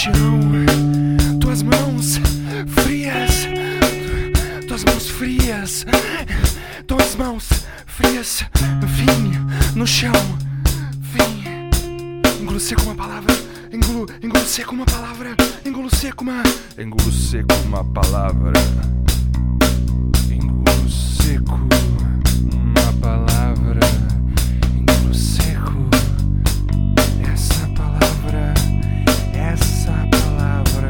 chão. Tuas mãos frias, tuas mãos frias, tuas mãos frias, vim no chão, vim. Engulo seco uma palavra, engulo seco uma palavra, engulo seco uma palavra, engulo seco uma palavra, engulo seco essa palavra, essa palavra.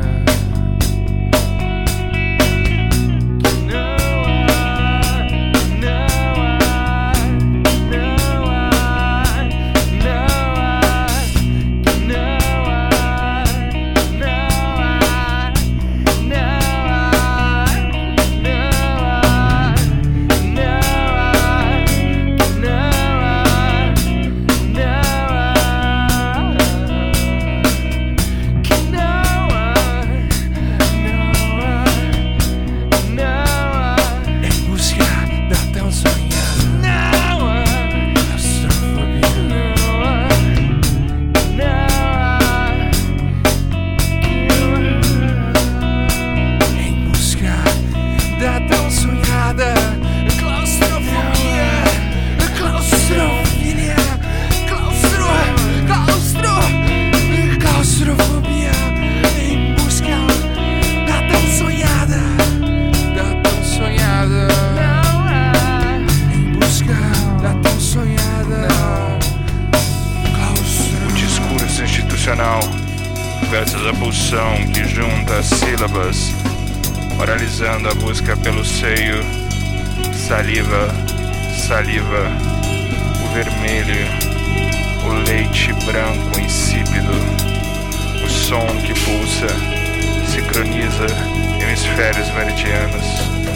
Versus a pulsão que junta as sílabas, oralizando a busca pelo seio, saliva, saliva, o vermelho, o leite branco insípido, o som que pulsa, sincroniza hemisférios meridianos.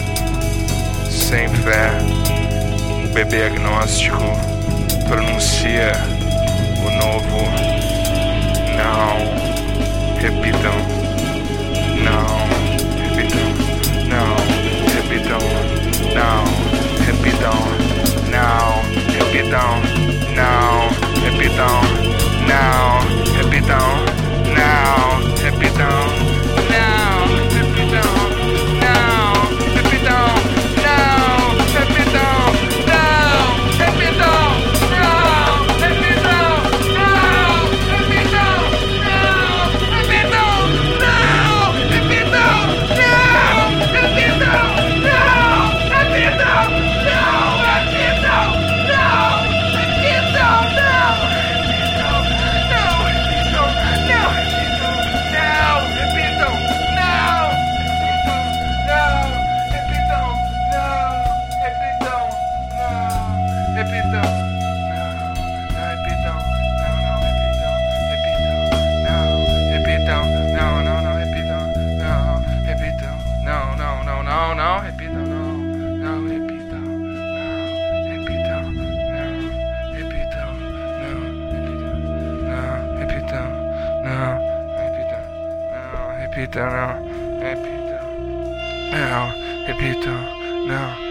Sem fé, o bebê agnóstico pronuncia o novo não. Repitam, não, repitam, não, repitam, não, repitam, não, repitam, não, repitam, não, repitam, não, repitam, não, repitam, não, repitam, não, repitam, não, repitam. Repita, não, repita, não, repita, não.